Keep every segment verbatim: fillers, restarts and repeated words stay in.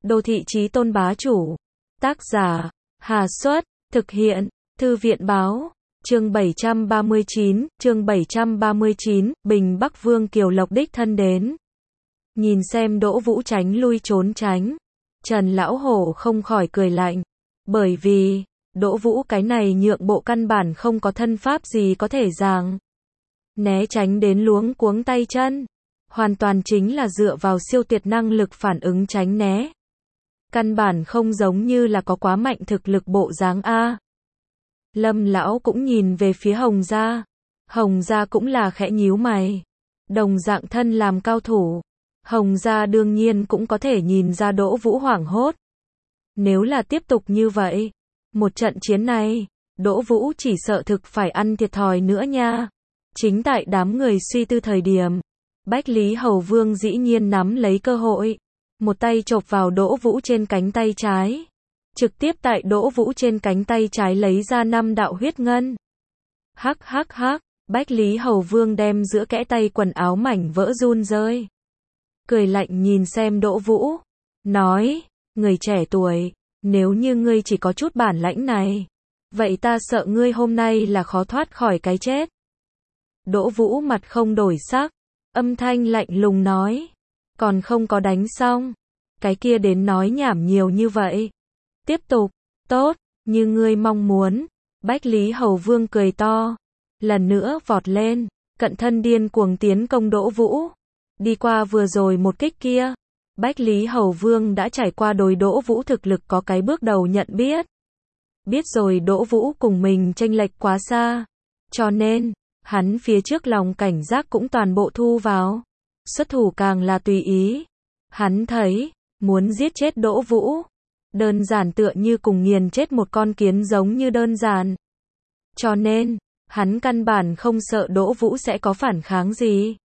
Đô thị chí tôn bá chủ. Tác giả, Hà Xuất, thực hiện, Thư viện báo. Chương bảy trăm ba mươi chín, chương bảy trăm ba mươi chín, Bình Bắc Vương Kiều Lộc đích thân đến. Nhìn xem Đỗ Vũ tránh lui trốn tránh, Trần Lão Hổ không khỏi cười lạnh, bởi vì, Đỗ Vũ cái này nhượng bộ căn bản không có thân pháp gì có thể giằng né tránh đến luống cuống tay chân, hoàn toàn chính là dựa vào siêu tuyệt năng lực phản ứng tránh né. Căn bản không giống như là có quá mạnh thực lực bộ dáng a. Lâm lão cũng nhìn về phía Hồng gia. Hồng gia cũng là khẽ nhíu mày. Đồng dạng thân làm cao thủ, Hồng gia đương nhiên cũng có thể nhìn ra Đỗ Vũ hoảng hốt. Nếu là tiếp tục như vậy, một trận chiến này, Đỗ Vũ chỉ sợ thực phải ăn thiệt thòi nữa nha. Chính tại đám người suy tư thời điểm, Bách Lý Hầu Vương dĩ nhiên nắm lấy cơ hội, một tay chộp vào Đỗ Vũ trên cánh tay trái, trực tiếp tại Đỗ Vũ trên cánh tay trái lấy ra năm đạo huyết ngân. Hắc hắc hắc, Bách Lý Hầu Vương đem giữa kẽ tay quần áo mảnh vỡ run rơi. Cười lạnh nhìn xem Đỗ Vũ, nói, người trẻ tuổi, nếu như ngươi chỉ có chút bản lãnh này, vậy ta sợ ngươi hôm nay là khó thoát khỏi cái chết. Đỗ Vũ mặt không đổi sắc, âm thanh lạnh lùng nói, còn không có đánh xong, cái kia đến nói nhảm nhiều như vậy. Tiếp tục, tốt, như ngươi mong muốn. Bách Lý Hầu Vương cười to, lần nữa vọt lên, cận thân điên cuồng tiến công Đỗ Vũ. Đi qua vừa rồi một kích kia, Bách Lý Hầu Vương đã trải qua đối Đỗ Vũ thực lực có cái bước đầu nhận biết. Biết rồi Đỗ Vũ cùng mình chênh lệch quá xa, cho nên, hắn phía trước lòng cảnh giác cũng toàn bộ thu vào. Xuất thủ càng là tùy ý. Hắn thấy, muốn giết chết Đỗ Vũ, đơn giản tựa như cùng nghiền chết một con kiến giống như đơn giản. Cho nên, hắn căn bản không sợ Đỗ Vũ sẽ có phản kháng gì.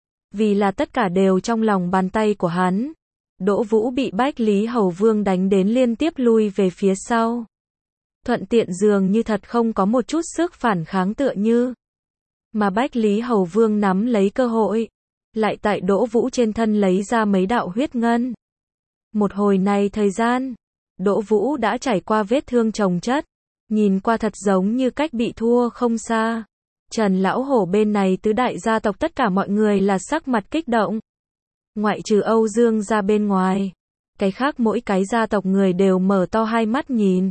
Vì là tất cả đều trong lòng bàn tay của hắn. Đỗ Vũ bị Bách Lý Hầu Vương đánh đến liên tiếp lui về phía sau. Thuận tiện dường như thật không có một chút sức phản kháng tựa như. Mà Bách Lý Hầu Vương nắm lấy cơ hội, lại tại Đỗ Vũ trên thân lấy ra mấy đạo huyết ngân. Một hồi này thời gian, Đỗ Vũ đã trải qua vết thương chồng chất, nhìn qua thật giống như cách bị thua không xa. Trần Lão Hổ bên này tứ đại gia tộc tất cả mọi người là sắc mặt kích động. Ngoại trừ Âu Dương gia bên ngoài, cái khác mỗi cái gia tộc người đều mở to hai mắt nhìn.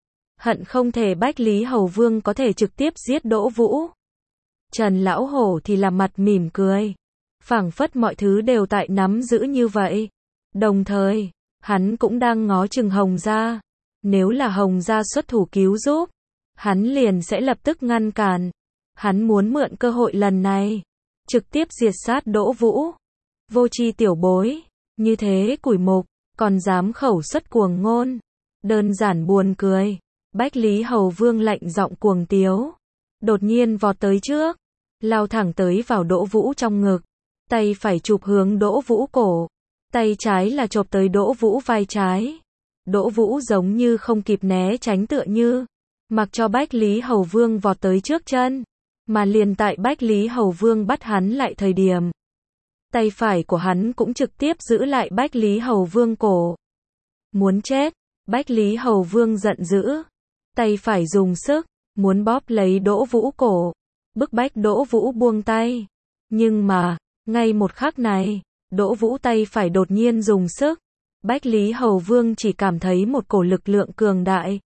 Hận không thể Bách Lý Hầu Vương có thể trực tiếp giết Đỗ Vũ. Trần Lão Hổ thì là mặt mỉm cười, phảng phất mọi thứ đều tại nắm giữ như vậy. Đồng thời, hắn cũng đang ngó chừng Hồng gia. Nếu là Hồng gia xuất thủ cứu giúp, hắn liền sẽ lập tức ngăn cản. Hắn muốn mượn cơ hội lần này, trực tiếp diệt sát Đỗ Vũ. Vô tri tiểu bối, như thế củi mục, còn dám khẩu xuất cuồng ngôn. Đơn giản buồn cười. Bách Lý Hầu Vương lạnh giọng cuồng tiếu, đột nhiên vọt tới trước, lao thẳng tới vào Đỗ Vũ trong ngực, tay phải chụp hướng Đỗ Vũ cổ, tay trái là chộp tới Đỗ Vũ vai trái. Đỗ Vũ giống như không kịp né tránh tựa như, mặc cho Bách Lý Hầu Vương vọt tới trước chân, mà liền tại Bách Lý Hầu Vương bắt hắn lại thời điểm, tay phải của hắn cũng trực tiếp giữ lại Bách Lý Hầu Vương cổ. Muốn chết, Bách Lý Hầu Vương giận dữ, tay phải dùng sức, muốn bóp lấy Đỗ Vũ cổ, bức bách Đỗ Vũ buông tay. Nhưng mà, ngay một khắc này, Đỗ Vũ tay phải đột nhiên dùng sức, Bách Lý Hầu Vương chỉ cảm thấy một cổ lực lượng cường đại.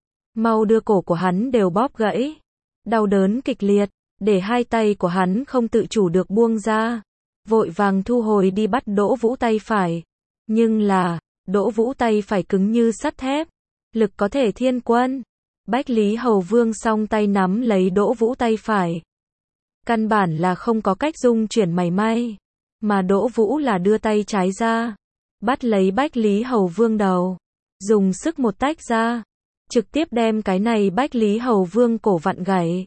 Mau đưa cổ của hắn đều bóp gãy. Đau đớn kịch liệt, để hai tay của hắn không tự chủ được buông ra. Vội vàng thu hồi đi bắt Đỗ Vũ tay phải. Nhưng là, Đỗ Vũ tay phải cứng như sắt thép. Lực có thể thiên quân. Bách Lý Hầu Vương song tay nắm lấy Đỗ Vũ tay phải. Căn bản là không có cách dung chuyển mảy may. Mà Đỗ Vũ là đưa tay trái ra, bắt lấy Bách Lý Hầu Vương đầu, dùng sức một tách ra, trực tiếp đem cái này Bách Lý Hầu Vương cổ vặn gãy.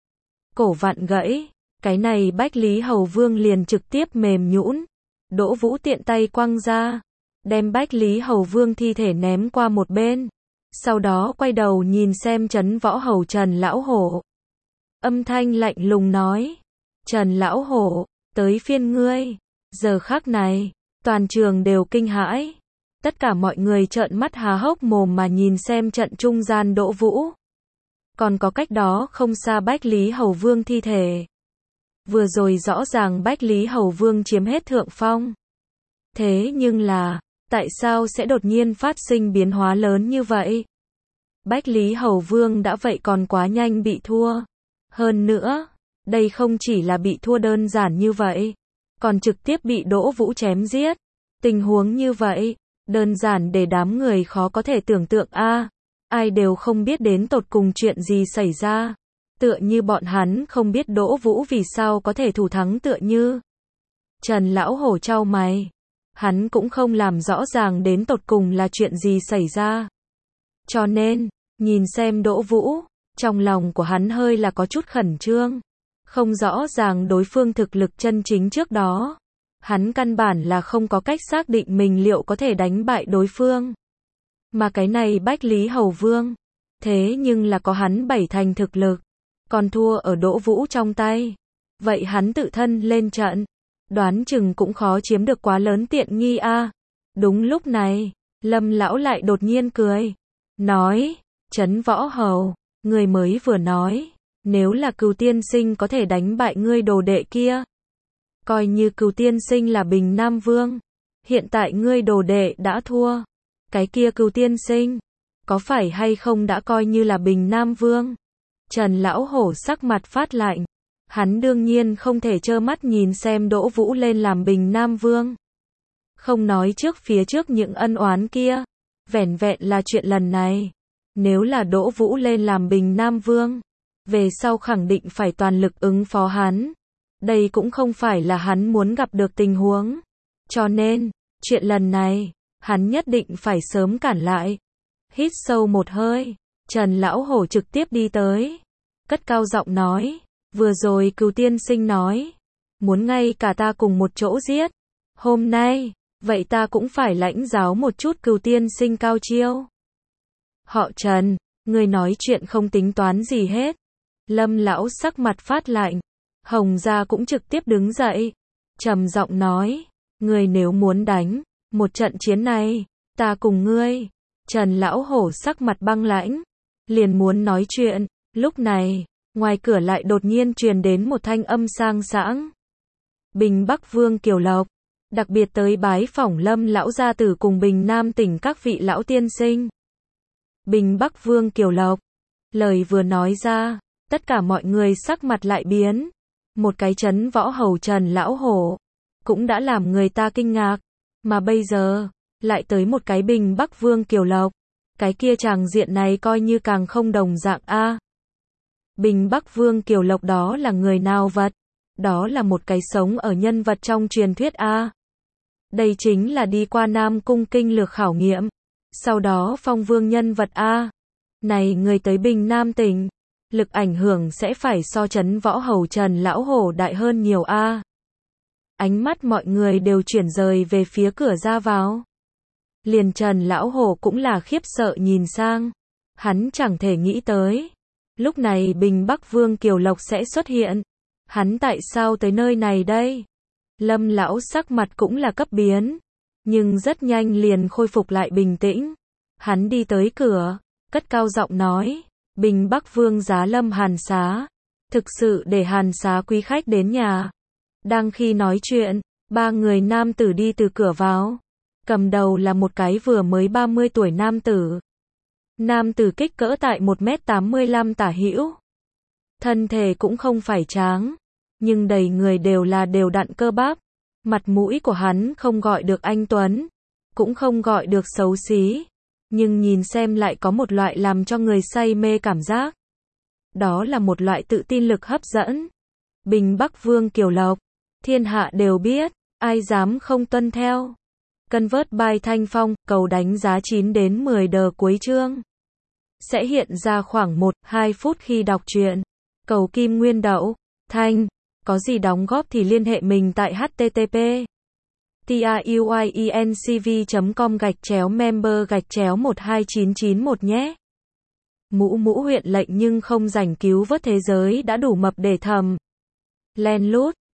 Cổ vặn gãy, cái này Bách Lý Hầu Vương liền trực tiếp mềm nhũn. Đỗ Vũ tiện tay quăng ra, đem Bách Lý Hầu Vương thi thể ném qua một bên. Sau đó quay đầu nhìn xem Trấn Võ Hầu Trần Lão Hổ. Âm thanh lạnh lùng nói, Trần Lão Hổ, tới phiên ngươi. Giờ khắc này, toàn trường đều kinh hãi. Tất cả mọi người trợn mắt há hốc mồm mà nhìn xem trận trung gian Đỗ Vũ. Còn có cách đó không xa Bách Lý Hầu Vương thi thể. Vừa rồi rõ ràng Bách Lý Hầu Vương chiếm hết thượng phong. Thế nhưng là, tại sao sẽ đột nhiên phát sinh biến hóa lớn như vậy? Bách Lý Hầu Vương đã vậy còn quá nhanh bị thua. Hơn nữa, đây không chỉ là bị thua đơn giản như vậy, còn trực tiếp bị Đỗ Vũ chém giết. Tình huống như vậy, đơn giản để đám người khó có thể tưởng tượng a. Ai đều không biết đến tột cùng chuyện gì xảy ra. Tựa như bọn hắn không biết Đỗ Vũ vì sao có thể thủ thắng tựa như. Trần Lão Hổ chau mày. Hắn cũng không làm rõ ràng đến tột cùng là chuyện gì xảy ra. Cho nên, nhìn xem Đỗ Vũ, trong lòng của hắn hơi là có chút khẩn trương. Không rõ ràng đối phương thực lực chân chính trước đó. Hắn căn bản là không có cách xác định mình liệu có thể đánh bại đối phương. Mà cái này Bách Lý Hầu Vương, thế nhưng là có hắn bảy thành thực lực, còn thua ở Đỗ Vũ trong tay. Vậy hắn tự thân lên trận, đoán chừng cũng khó chiếm được quá lớn tiện nghi a. Đúng lúc này, Lâm lão lại đột nhiên cười, nói, Trấn Võ Hầu, người mới vừa nói, nếu là Cừu tiên sinh có thể đánh bại ngươi đồ đệ kia, coi như Cừu tiên sinh là Bình Nam Vương, hiện tại ngươi đồ đệ đã thua, cái kia Cừu tiên sinh, có phải hay không đã coi như là Bình Nam Vương? Trần Lão Hổ sắc mặt phát lạnh, hắn đương nhiên không thể trơ mắt nhìn xem Đỗ Vũ lên làm Bình Nam Vương. Không nói trước phía trước những ân oán kia, vẻn vẹn là chuyện lần này, nếu là Đỗ Vũ lên làm Bình Nam Vương, về sau khẳng định phải toàn lực ứng phó hắn. Đây cũng không phải là hắn muốn gặp được tình huống. Cho nên, chuyện lần này, hắn nhất định phải sớm cản lại. Hít sâu một hơi, Trần Lão Hổ trực tiếp đi tới, cất cao giọng nói, vừa rồi Cừu tiên sinh nói, muốn ngay cả ta cùng một chỗ giết. Hôm nay, vậy ta cũng phải lãnh giáo một chút Cừu tiên sinh cao chiêu. Họ Trần, người nói chuyện không tính toán gì hết. Lâm lão sắc mặt phát lạnh, Hồng Gia cũng trực tiếp đứng dậy, trầm giọng nói, người nếu muốn đánh một trận chiến này, ta cùng ngươi. Trần Lão Hổ sắc mặt băng lãnh, liền muốn nói chuyện, lúc này, ngoài cửa lại đột nhiên truyền đến một thanh âm sang sảng. Bình Bắc Vương Kiều Lộc, đặc biệt tới bái phỏng Lâm lão gia tử cùng Bình Nam tỉnh các vị lão tiên sinh. Bình Bắc Vương Kiều Lộc, lời vừa nói ra, tất cả mọi người sắc mặt lại biến. Một cái Trấn Võ Hầu Trần Lão Hổ, cũng đã làm người ta kinh ngạc, mà bây giờ, lại tới một cái Bình Bắc Vương Kiều Lộc, cái kia tràng diện này coi như càng không đồng dạng a. Bình Bắc Vương Kiều Lộc đó là người nào vật? Đó là một cái sống ở nhân vật trong truyền thuyết a. Đây chính là đi qua Nam Cung kinh lược khảo nghiệm, sau đó phong vương nhân vật a. Này người tới Bình Nam tỉnh, lực ảnh hưởng sẽ phải so Trấn Võ Hầu Trần Lão Hổ đại hơn nhiều a. Ánh mắt mọi người đều chuyển rời về phía cửa ra vào. Liền Trần Lão Hổ cũng là khiếp sợ nhìn sang. Hắn chẳng thể nghĩ tới. Lúc này Bình Bắc Vương Kiều Lộc sẽ xuất hiện. Hắn tại sao tới nơi này đây? Lâm lão sắc mặt cũng là cấp biến. Nhưng rất nhanh liền khôi phục lại bình tĩnh. Hắn đi tới cửa, cất cao giọng nói. Bình Bắc Vương giá lâm hàn xá. Thực sự để hàn xá quý khách đến nhà. Đang khi nói chuyện, ba người nam tử đi từ cửa vào. Cầm đầu là một cái vừa mới ba mươi tuổi nam tử. Nam tử kích cỡ tại một mét tám mươi lăm tả hữu. Thân thể cũng không phải tráng, nhưng đầy người đều là đều đặn cơ bắp. Mặt mũi của hắn không gọi được anh tuấn, cũng không gọi được xấu xí, nhưng nhìn xem lại có một loại làm cho người say mê cảm giác. Đó là một loại tự tin lực hấp dẫn. Bình Bắc Vương Kiều Lộc, thiên hạ đều biết, ai dám không tuân theo. Convert by Thanh Phong, cầu đánh giá chín đến mười đờ cuối chương. Sẽ hiện ra khoảng một đến hai phút khi đọc truyện. Cầu Kim Nguyên Đậu, Thanh, có gì đóng góp thì liên hệ mình tại h t t p truyencv chấm com gạch chéo member gạch chéo một hai chín chín một nhé. Mũ mũ huyện lệnh nhưng không rảnh cứu vớt thế giới đã đủ mập để thầm. Len lút.